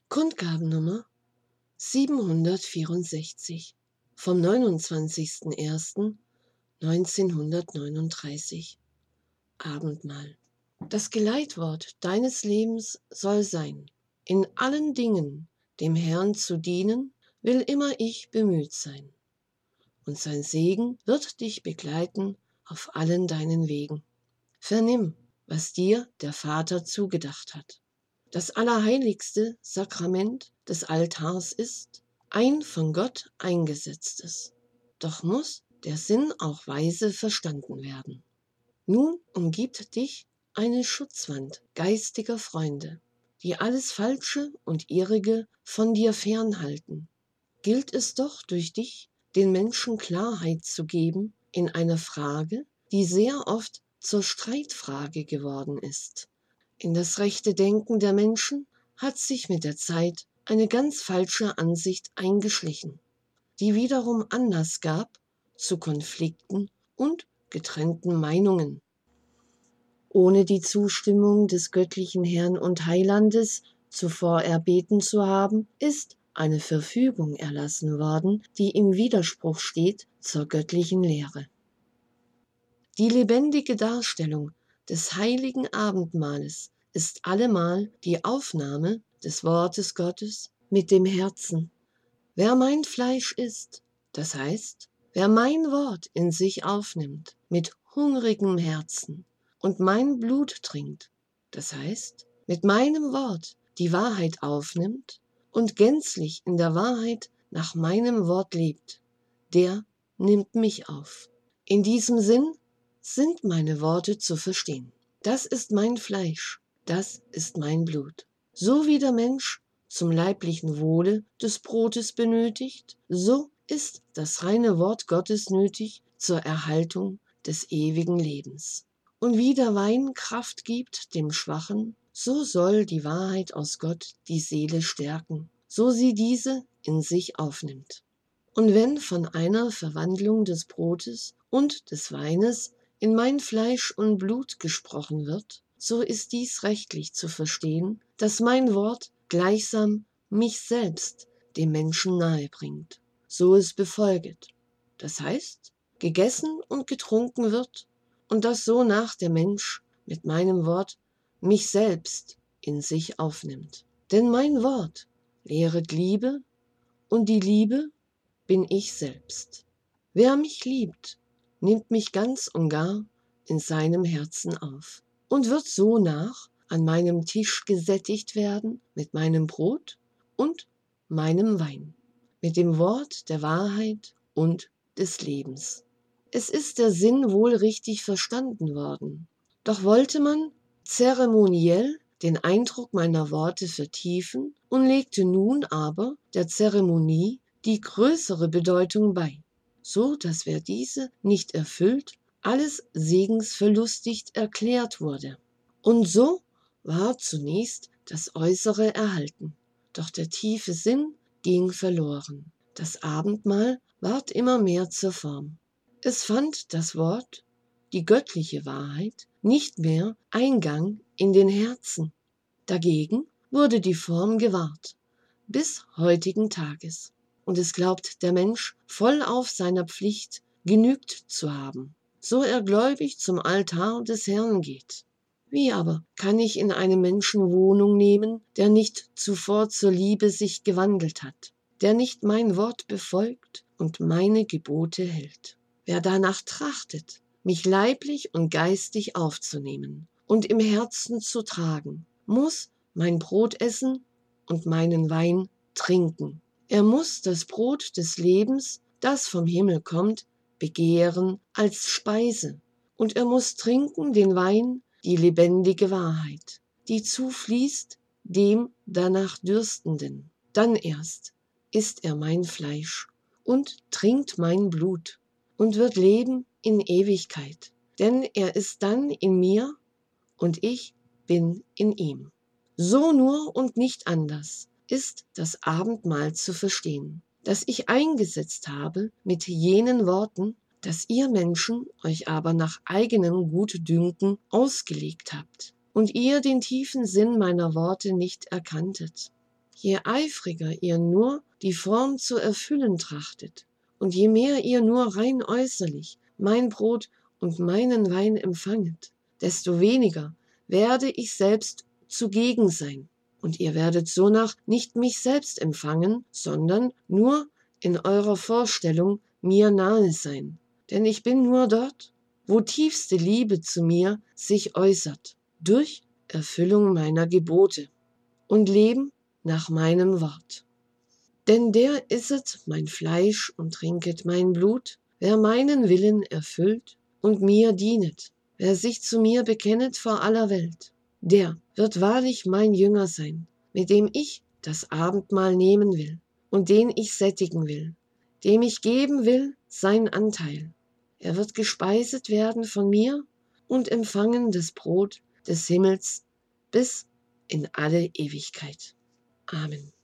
Kundgabennummer 764 vom 29.01.1939. Abendmahl. Das Geleitwort deines Lebens soll sein: In allen Dingen dem Herrn zu dienen, will immer ich bemüht sein. Und sein Segen wird dich begleiten auf allen deinen Wegen. Vernimm, was dir der Vater zugedacht hat. Das allerheiligste Sakrament des Altars ist ein von Gott eingesetztes. Doch muss der Sinn auch weise verstanden werden. Nun umgibt dich eine Schutzwand geistiger Freunde, die alles Falsche und Irrige von dir fernhalten. Gilt es doch durch dich, den Menschen Klarheit zu geben in einer Frage, die sehr oft zur Streitfrage geworden ist. In das rechte Denken der Menschen hat sich mit der Zeit eine ganz falsche Ansicht eingeschlichen, die wiederum Anlass gab zu Konflikten und getrennten Meinungen. Ohne die Zustimmung des göttlichen Herrn und Heilandes zuvor erbeten zu haben, ist eine Verfügung erlassen worden, die im Widerspruch steht zur göttlichen Lehre. Die lebendige Darstellung des heiligen Abendmahles ist allemal die Aufnahme des Wortes Gottes mit dem Herzen. Wer mein Fleisch isst, das heißt, wer mein Wort in sich aufnimmt, mit hungrigem Herzen und mein Blut trinkt, das heißt, mit meinem Wort die Wahrheit aufnimmt und gänzlich in der Wahrheit nach meinem Wort lebt, der nimmt mich auf. In diesem Sinn sind meine Worte zu verstehen. Das ist mein Fleisch, das ist mein Blut. So wie der Mensch zum leiblichen Wohle des Brotes benötigt, so ist das reine Wort Gottes nötig zur Erhaltung des ewigen Lebens. Und wie der Wein Kraft gibt dem Schwachen, so soll die Wahrheit aus Gott die Seele stärken, so sie diese in sich aufnimmt. Und wenn von einer Verwandlung des Brotes und des Weines in mein Fleisch und Blut gesprochen wird, so ist dies rechtlich zu verstehen, dass mein Wort gleichsam mich selbst dem Menschen nahe bringt, so es befolget. Das heißt, gegessen und getrunken wird und dass so nach der Mensch mit meinem Wort mich selbst in sich aufnimmt. Denn mein Wort lehret Liebe und die Liebe bin ich selbst. Wer mich liebt, nimmt mich ganz und gar in seinem Herzen auf und wird so nach an meinem Tisch gesättigt werden mit meinem Brot und meinem Wein, mit dem Wort der Wahrheit und des Lebens. Es ist der Sinn wohl richtig verstanden worden, doch wollte man zeremoniell den Eindruck meiner Worte vertiefen und legte nun aber der Zeremonie die größere Bedeutung bei, so dass wer diese nicht erfüllt, alles segensverlustigt erklärt wurde. Und so war zunächst das Äußere erhalten, doch der tiefe Sinn ging verloren. Das Abendmahl ward immer mehr zur Form. Es fand das Wort, die göttliche Wahrheit, nicht mehr Eingang in den Herzen. Dagegen wurde die Form gewahrt, bis heutigen Tages. Und es glaubt der Mensch vollauf seiner Pflicht genügt zu haben, so er gläubig zum Altar des Herrn geht. Wie aber kann ich in einem Menschen Wohnung nehmen, der nicht zuvor zur Liebe sich gewandelt hat, der nicht mein Wort befolgt und meine Gebote hält? Wer danach trachtet, mich leiblich und geistig aufzunehmen und im Herzen zu tragen, muss mein Brot essen und meinen Wein trinken. Er muss das Brot des Lebens, das vom Himmel kommt, begehren als Speise. Und er muss trinken den Wein, die lebendige Wahrheit, die zufließt dem danach Dürstenden. Dann erst isst er mein Fleisch und trinkt mein Blut und wird leben in Ewigkeit. Denn er ist dann in mir und ich bin in ihm. So nur und nicht anders ist das Abendmahl zu verstehen, das ich eingesetzt habe mit jenen Worten, dass ihr Menschen euch aber nach eigenem Gutdünken ausgelegt habt und ihr den tiefen Sinn meiner Worte nicht erkanntet. Je eifriger ihr nur die Form zu erfüllen trachtet, und je mehr ihr nur rein äußerlich mein Brot und meinen Wein empfanget, desto weniger werde ich selbst zugegen sein, und ihr werdet sonach nicht mich selbst empfangen, sondern nur in eurer Vorstellung mir nahe sein. Denn ich bin nur dort, wo tiefste Liebe zu mir sich äußert, durch Erfüllung meiner Gebote und Leben nach meinem Wort. Denn der isset mein Fleisch und trinket mein Blut, wer meinen Willen erfüllt und mir dienet, wer sich zu mir bekennet vor aller Welt, der wird wahrlich mein Jünger sein, mit dem ich das Abendmahl nehmen will und den ich sättigen will, dem ich geben will sein Anteil. Er wird gespeiset werden von mir und empfangen das Brot des Himmels bis in alle Ewigkeit. Amen.